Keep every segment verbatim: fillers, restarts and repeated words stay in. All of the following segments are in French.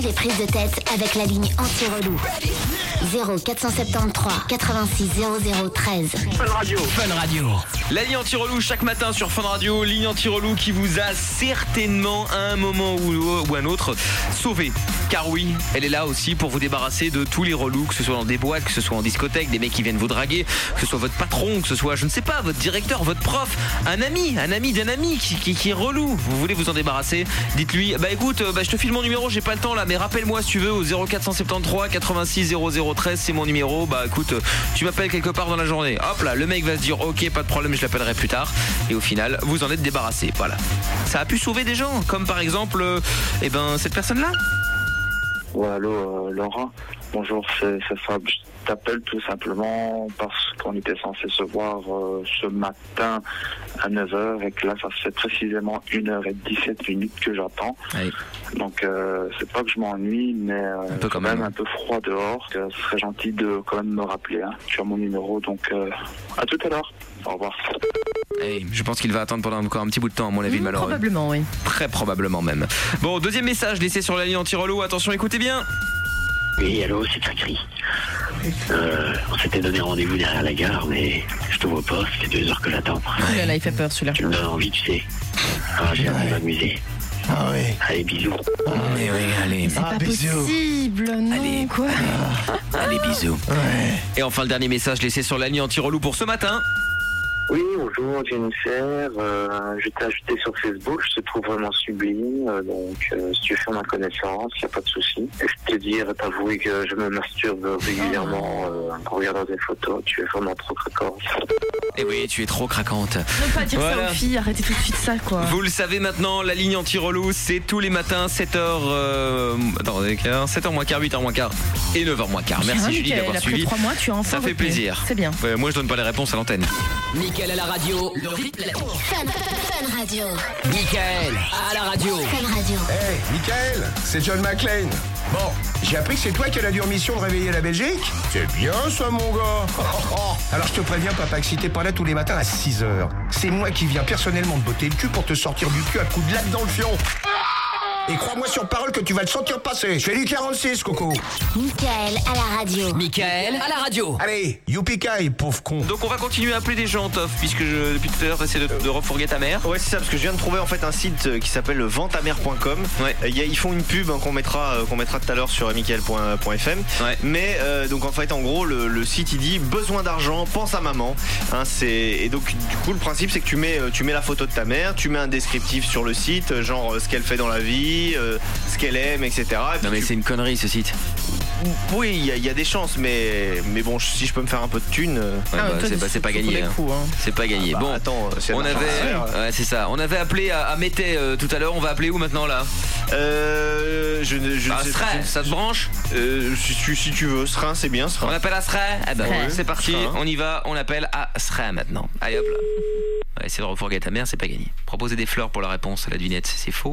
tes prises de tête avec la ligne anti-relou. zéro quatre cent soixante-treize quatre-vingt-six zéro zéro treize. Fun Radio. Fun Radio. La ligne anti-relou chaque matin sur Fun Radio. Ligne anti-relou qui vous a certainement à un moment ou, ou un autre sauvé. Car oui, elle est là aussi pour vous débarrasser de tous les relous, que ce soit dans des boîtes, que ce soit en discothèque, des mecs qui viennent vous draguer, que ce soit votre patron, que ce soit, je ne sais pas, votre directeur, votre prof, un ami, un ami d'un ami qui, qui, qui est relou. Vous voulez vous en débarrasser? Dites-lui, bah écoute, bah je te file mon numéro, j'ai pas le temps là, mais rappelle-moi si tu veux au zéro quatre cent soixante-treize quatre-vingt-six zéro zéro treize, c'est mon numéro. Bah écoute, tu m'appelles quelque part dans la journée. Hop là, le mec va se dire ok, pas de problème, je l'appellerai plus tard. Et au final, vous en êtes débarrassé. Voilà. Ça a pu sauver des gens, comme par exemple, euh, eh ben cette personne-là. Ouais, allô, euh, Laura. Bonjour, c'est, c'est Fab. Je t'appelle tout simplement parce qu'on était censé se voir euh, ce matin à neuf heures et que là, ça fait précisément une heure dix-sept minutes que j'attends. Oui. Donc, euh, c'est pas que je m'ennuie, mais euh, un peu quand même, même un peu froid dehors. Euh, ce serait gentil de quand même me rappeler. Hein. Tu as mon numéro, donc euh, à tout à l'heure. Au revoir. Hey, je pense qu'il va attendre pendant encore un petit bout de temps, à mon avis, mmh, malheureux. Probablement, oui. Très probablement même. Bon, deuxième message laissé sur la ligne anti-relou. Attention, écoutez bien. Oui, allô, c'est Sacri. Euh, on s'était donné rendez-vous derrière la gare, mais je te vois pas, ça fait deux heures que j'attends. Oh là là, il fait peur celui-là. Tu me donnes envie, tu sais. Ah, j'ai envie de m'amuser. Ah oui. Allez, bisous. Ah oui, oui, allez. C'est Ah, pas bisous. possible, non, Allez. quoi. Allez, bisous. Ouais. Et enfin, le dernier message laissé sur la ligne anti-relou pour ce matin. Oui, bonjour Jennifer, euh, je t'ai ajouté sur Facebook, je te trouve vraiment sublime, euh, donc euh, si tu fais ma connaissance, il n'y a pas de souci. Et je te dire, t'avouer que je me masturbe régulièrement euh, en regardant des photos, tu es vraiment trop craquante. Eh oui, tu es trop craquante. Ne pas dire Voilà. ça aux filles, arrêtez tout de suite ça, quoi. Vous le savez maintenant, la ligne anti-relou, c'est tous les matins, sept heures... Euh... Attends, sept heures moins quart, huit heures moins quart et neuf heures moins quart. Merci Bien, Julie Mickaël, d'avoir après suivi. trois mois, tu as enfin Ça fait retenu. plaisir. C'est bien. Ouais, moi, je donne pas les réponses à l'antenne. Mickaël à la radio, le replay. Fun, Fun Radio. Mickaël à la radio. Fun Radio. Hey, Michael, c'est John McClane. Bon, j'ai appris que c'est toi qui as la dure mission de réveiller la Belgique. C'est bien ça, mon gars. Alors je te préviens, papa, que si t'es pas là tous les matins à six heures, c'est moi qui viens personnellement te botter le cul pour te sortir du cul à coups de latte dans le fion. Et crois-moi sur parole que tu vas le sentir passer. Je fais du quarante-six, Coco. Mickaël à la radio. Mickaël à la radio. Allez, youpi-kai, pauvre con. Donc on va continuer à appeler des gens, Toff, puisque je, depuis tout à l'heure j'essaie de, de refourguer ta mère. Ouais, c'est ça, parce que je viens de trouver en fait un site qui s'appelle vente à mère point com. Ouais. Euh, y a, ils font une pub hein, qu'on mettra qu'on mettra tout à l'heure sur mickaël point f m. Ouais. Mais euh, donc en fait en gros le, le site il dit besoin d'argent, pense à maman. Hein, c'est et donc du coup le principe c'est que tu mets tu mets la photo de ta mère, tu mets un descriptif sur le site, genre euh, ce qu'elle fait dans la vie, euh, ce qu'elle aime, et cetera. Et Non mais tu... c'est une connerie ce site. Oui, il y, y a des chances, mais mais bon, si je peux me faire un peu de thunes. Euh... Ouais, Ah, bah, toi, c'est, tu- bah, c'est pas tu gagné. fous les Hein. coups, hein. C'est pas gagné. Bah, bon, attends, c'est on un avait, affaire. ouais, c'est ça. On avait appelé à, à Mété euh, tout à l'heure. On va appeler où maintenant là? Euh, je ne je, À je- Sray, je- ça te branche? euh, si, si, si tu veux, Sray, c'est bien, Sray. On appelle à Sray. Eh ben, Sray. c'est parti. Sray. On y va. On appelle à Sray maintenant. Allez hop là. On va essayer de refourguer ta mère. C'est pas gagné. Proposer des fleurs pour la réponse à la devinette, c'est faux.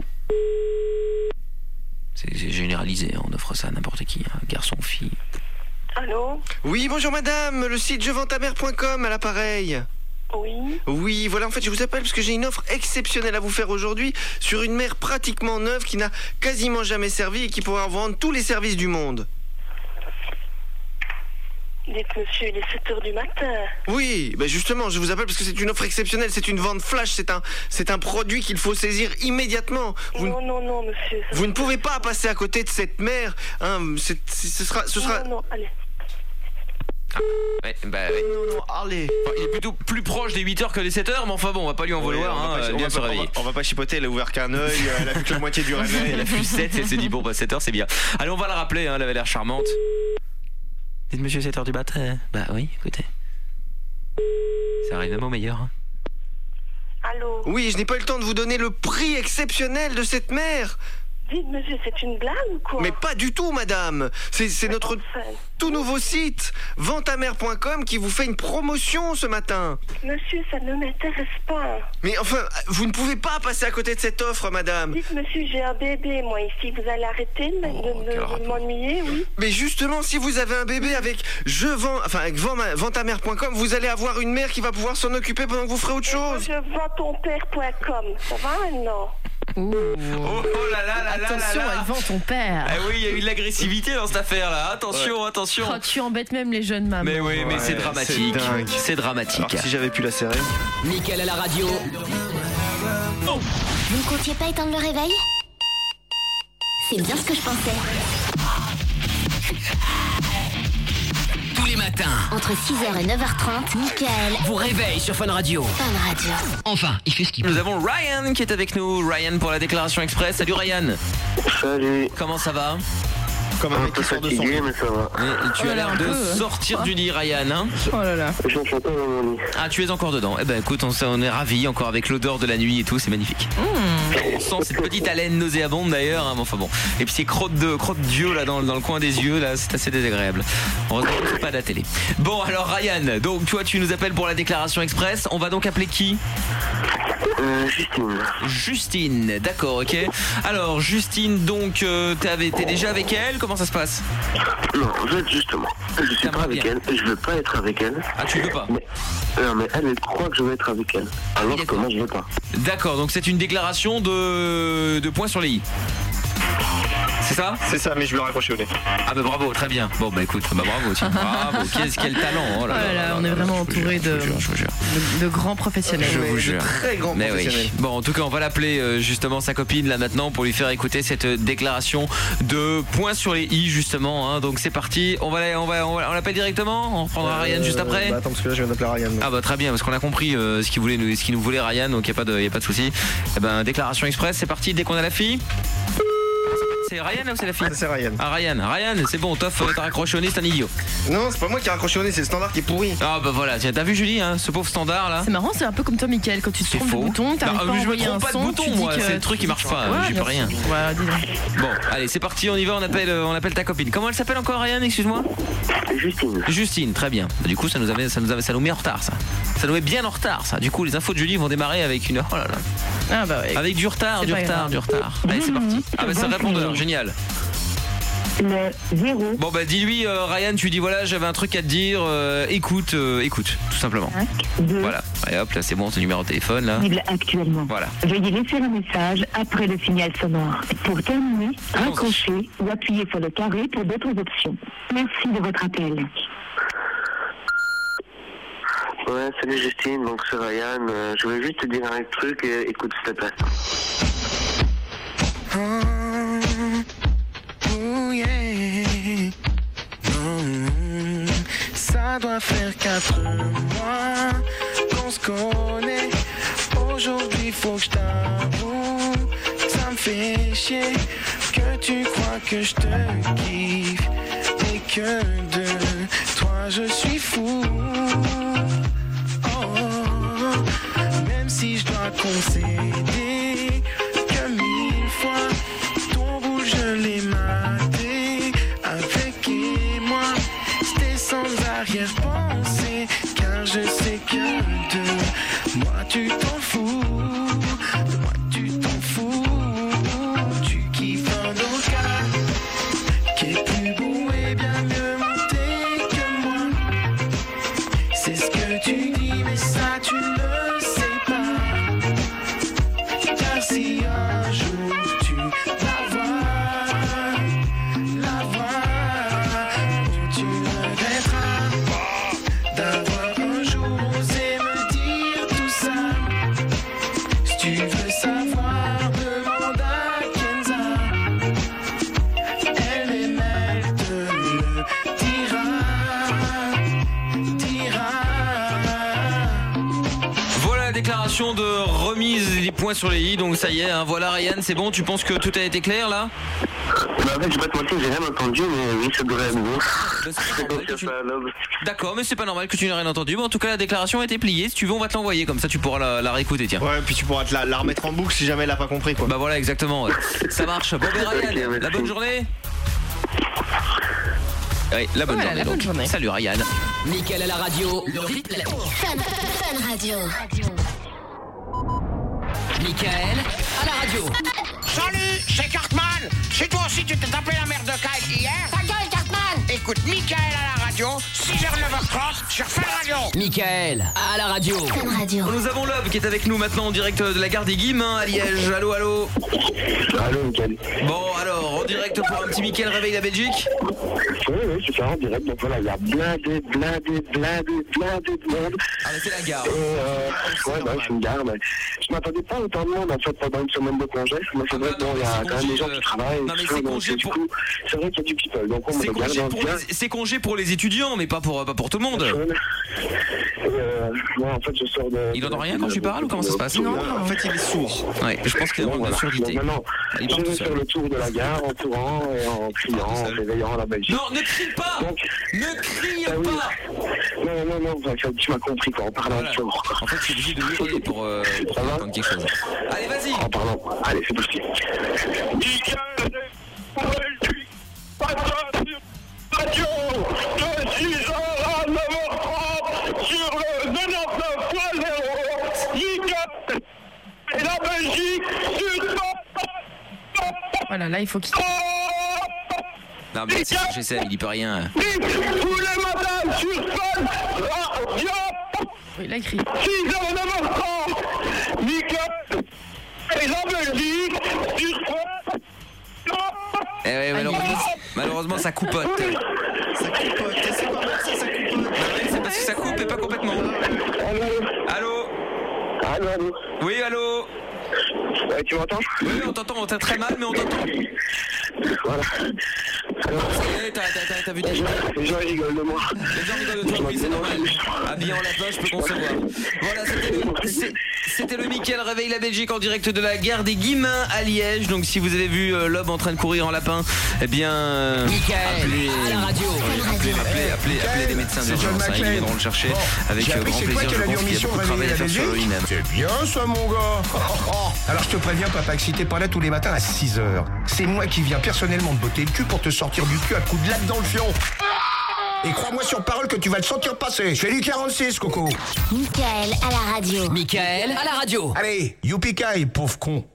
C'est, c'est généralisé. On offre ça à n'importe qui, hein. Garçon, fille. Allô? Oui, bonjour madame, le site je vends ta mère point com à l'appareil. Oui. Oui, voilà, en fait, je vous appelle parce que j'ai une offre exceptionnelle à vous faire aujourd'hui sur une mère pratiquement neuve qui n'a quasiment jamais servi et qui pourra vendre tous les services du monde. Dites monsieur, il est sept heures du matin. Oui, ben justement, je vous appelle parce que c'est une offre exceptionnelle, c'est une vente flash, c'est un, c'est un produit qu'il faut saisir immédiatement. Vous, Non, non, non, monsieur. ça vous va ne pas. pouvez pas passer à côté de cette mère. Hein, c'est- c'est- ce sera... Ce sera... Non, non, allez. Ouais, bah, ouais. Non, non, allez. Enfin, il est plutôt plus proche des huit heures que des sept heures, mais enfin bon, on va pas lui en Ouais, vouloir. on, va hein, pas, on, bien va se pas, on, réveiller. va, on va pas chipoter, elle a ouvert qu'un œil, elle a vu que la moitié du réveil. Elle a fait sept, elle s'est dit bon bah sept heures c'est bien. Allez, on va la rappeler, hein, elle avait l'air charmante. Dites monsieur sept heures du matin. Bah oui, écoutez. Ça arrive même au meilleur. Hein. Allô? Oui, je n'ai pas eu le temps de vous donner le prix exceptionnel de cette mère. Dites monsieur, c'est une blague ou quoi? Mais pas du tout, madame. C'est, c'est notre Enfin, tout nouveau site, vente à mère point com, qui vous fait une promotion ce matin. monsieur, ça ne m'intéresse pas. Mais enfin, vous ne pouvez pas passer à côté de cette offre, madame. Dites monsieur, j'ai un bébé, moi, ici. Vous allez arrêter de, m- Oh, de- de- quel de rapport. m'ennuyer, oui? Mais justement, si vous avez un bébé avec je vends, enfin avec vente à mère point com, vous allez avoir une mère qui va pouvoir s'en occuper pendant que vous ferez autre chose. Je vends ton père point com. Ça va maintenant? Ouh. Oh là là là là Attention, là là. elle vend ton père. Ah oui, il y a eu de l'agressivité dans cette affaire-là. Attention, ouais. attention. Oh, tu embêtes même les jeunes mamans. Mais oui, mais Ouais, c'est dramatique. c'est dingue. C'est dramatique. Alors, si j'avais pu la serrer. Mickaël à la radio. Vous ne comptiez pas éteindre le réveil? C'est bien ce que je pensais. Tous les matins, Entre six heures et neuf heures trente, Mickaël, vous réveille sur Fun Radio. Fun Radio. Enfin, il fait ce qu'il peut. Nous avons Ryan qui est avec nous. Ryan pour la déclaration express. Salut Ryan. Salut. Comment ça va? Comme un Un mec peu qui sort de son fatigué, mais ça va. Et tu Oh as là l'air là, de un peu. sortir du lit, Ryan. Hein Oh là là. Je suis encore dans mon lit. ah, tu es encore dedans. Eh ben écoute, on, on est ravis, encore avec l'odeur de la nuit et tout, c'est magnifique. On sent cette petite haleine nauséabonde d'ailleurs. Hein, mais enfin bon. Et puis ces crottes de crottes d'yeux là dans, dans le coin des yeux là, c'est assez désagréable. Heureusement que c'est pas à la télé. Bon alors Ryan, donc toi tu nous appelles pour la déclaration express. On va donc appeler qui? Euh, Justine. Justine, d'accord, ok. Alors Justine, donc euh, t'es avec- t'es déjà avec elle? Comment ça se passe? Non, en fait, justement, je suis T'aimerais pas avec bien. elle et je veux pas être avec elle. Ah, tu veux pas? Mais, non, mais elle, elle croit que je veux être avec elle. Alors que d'accord. moi, je veux pas. D'accord, donc c'est une déclaration de, de points sur les i. C'est ça? C'est ça, mais je vais le raccrocher au nez. Ah bah bravo, très bien. Bon bah écoute, bah bravo, tiens, bravo, qu'est-ce quel talent. Oh là Oh là là, on là est là, vraiment je vous entouré jure, de, je vous jure, je vous jure. de, de grands professionnels. Je vous jure. Très grand Mais oui. professionnel. Bon, en tout cas, on va l'appeler euh, justement sa copine là maintenant pour lui faire écouter cette déclaration de points sur les i justement. Hein. Donc c'est parti. On va, la- on va, on va, on l'appelle directement. On prendra Ryan juste après. Bah, attends, parce que là, je viens d'appeler Ryan. donc. Ah bah très bien, parce qu'on a compris euh, ce qu'il voulait, nous- ce qu'il nous voulait Ryan, donc il y a pas de, y a pas de souci. Eh ben déclaration express, c'est parti dès qu'on a la fille. C'est Ryan là ou c'est la fille? Ah, c'est Ryan. Ah Ryan, Ryan, c'est bon, Toff, euh, t'as raccroché au nez, c'est un idiot. Non, c'est pas moi qui ai raccroché au nez, c'est le standard qui est pourri. Ah bah voilà, tiens, t'as vu Julie, hein, ce pauvre standard là? C'est marrant, c'est un peu comme toi, Mickaël, quand tu te C'est trompes de faux. bouton, t'arrives Non, pas à je me envoyer trompe un pas de son, bouton, tu dis moi, que c'est le truc qui marche pas, Ouais, j'y peux bien rien. sûr. Voilà, dis donc. Bon, allez, c'est parti, on y va, on appelle, euh, on appelle ta copine. Comment elle s'appelle encore Ryan, excuse-moi? Justine. Justine, très bien. Du coup, ça nous, avait, ça, nous avait, ça nous met en retard, ça. Ça nous met bien en retard, ça. Du coup, les infos de Julie vont démarrer avec une... Oh là là. Ah bah ouais. Avec du retard, C'est du pas retard, grave. du retard. Allez, c'est parti. Ah bah c'est répondeur, génial. Le zéro Bon bah dis-lui, euh, Ryan, tu lui dis voilà, j'avais un truc à te dire, euh, écoute, euh, écoute, tout simplement. cinq deux Voilà, et hop, là c'est bon, ton numéro de téléphone, là. cible actuellement. Voilà. Veuillez laisser un message après le signal sonore. Pour terminer, Allons-y. raccrochez ou appuyez sur le carré pour d'autres options. Merci de votre appel. Ouais, salut Justine, donc c'est Ryan. Euh, je voulais juste te dire un truc et écoute s'il te plaît. Oh yeah. Mm. Ça doit faire quatre mois qu'on se connaît. Aujourd'hui faut que je t'avoue, ça me fait chier que tu crois que je te kiffe et que de toi je suis fou. Oh, même si je dois concéder que mille fois ton bout je l'ai maté avec et moi, c'était sans arrière-pensée, car je sais que de moi tu t'en fous, de moi tu t'en fous, tu kiffes un autre gars qui est plus beau et bien mieux monté que moi. C'est ce que tu dis, mais ça tu ne sais pas. Car si un jour tu la vois, la vois, tu regretteras d'avoir un jour osé me dire tout ça. Si tu veux savoir, demande à Kenza. Elle-même, elle te le dira. Voilà la déclaration de remise des points sur les i, donc ça y est, hein, voilà Ryan, c'est bon, tu penses que tout a été clair là? Bah, en fait, je vais pas te mentir, j'ai rien entendu, mais oui, ça devrait être bon. Bah, c'est pas normal que tu- Ça fait un homme. D'accord, mais c'est pas normal que tu n'aies rien entendu, mais en tout cas la déclaration a été pliée, si tu veux on va te l'envoyer, comme ça tu pourras la, la réécouter, tiens. Ouais, puis tu pourras te la, la remettre en boucle si jamais elle a pas compris quoi. Bah voilà, exactement, ouais. Ça marche. Bon ben Ryan, Ok, merci. la bonne journée. Oui, la bonne Voilà, journée la bonne donc. journée. Salut Ryan. Mickaël à la radio, le replay. Fun, Fun Radio. Mickaël à la radio. Salut, c'est Cartman. Si toi aussi tu t'es tapé la merde de Kyle hier, Ta gueule, Cartman! écoute Mickaël à la radio. radio, six heures neuf heures trente sur Fun Radio. Michael, à la radio. Fun Radio. Nous avons Lob qui est avec nous maintenant en direct de la gare des Guillemins à Liège. Allô, allô. Allô, Michael. Bon, alors, en direct pour un petit Michael réveille la Belgique. Oui, oui, c'est ça, en direct. Donc voilà, il y a blindé, blindé, blindé, blindé de monde. Ah, mais c'est la gare. Et euh, ouais, bah, c'est une gare, mais je m'attendais pas à autant de monde en fait pendant une semaine de congé. Mais c'est vrai bah, qu'il y a quand même des gens qui travaillent. Non, mais tout c'est ça, donc, congé du pour- coup, c'est vrai qu'il y a du people. Donc on C'est me congé, regarde pour bien. les, c'est congé pour les étudiants, mais pas pour, pas pour tout le monde. Et, euh, moi, en fait, je sors de. Il entend rien quand je lui parle ou comment ça se passe? Non, en fait, il est sourd. Ouais, je pense qu'il est Donc, en voilà. surdité. Donc, maintenant, Il je parle tout vais seul. faire le tour de la gare en courant et en criant, en réveillant la Belgique. Non, ne crie pas. Donc, Ne crie ah oui. pas. Non, non, non, enfin, tu m'as compris quoi, en parlant Voilà. fort. En fait, je suis obligé de hurler pour, euh, pour Ça va entendre quelque chose. Allez, vas-y. En parlant. Allez, c'est parti. Radio de six heures à neuf heures trente sur le quatre-vingt-dix-neuf point zéro. Nickel. Et la Belgique sur Voilà, là, il faut qu'il... Non, mais c'est ce que j'essaie, il dit pas rien. tous les matins sur Fun Radio. Oui, là, il crie. six heures à neuf heures trente. Nickel. Et la Belgique sur Fun. Eh ouais, malheureusement, malheureusement, ça coupote. Ça coupote. C'est pas mal, ça, ça coupote. C'est parce que ça coupe et pas complètement. Allô? Allô, allô. Oui, allô? Euh, tu m'entends? Oui, on t'entend, on t'entend très mal, mais on t'entend. Voilà. Alors, Ça y est, t'as, t'as, t'as, t'as vu des gens? les gens rigolent de moi. Les gens rigolent de toi, oui, c'est normal. Habillé en lapin, je peux concevoir. Voilà, c'était le, c'est- c'était le Mickaël réveille la Belgique en direct de la gare des Guillemins à Liège. Donc si vous avez vu euh, Lob en train de courir en lapin, eh bien... euh, Michael, appelez, à la radio. appelez, appelez, appelez, appelez des médecins C'est John d'urgence, hein, ils McClane. viendront le chercher Bon, avec j'ai euh, appris grand c'est toi plaisir. qui as Je la pense qu'il y a mission beaucoup de de travail à réveiller faire la sur Belgique. l'urine. C'est bien ça, mon gars. Alors je te préviens, papa, que si t'es pas là tous les matins à six heures, c'est moi qui viens personnellement te botter le cul pour te sortir du cul à coups de latte dans le fion. Et crois-moi sur parole que tu vas le sentir passer. Je fais du quarante-six, Coco. Michael à la radio. Michael, à la radio. Allez, youpi-kai, pauvre con.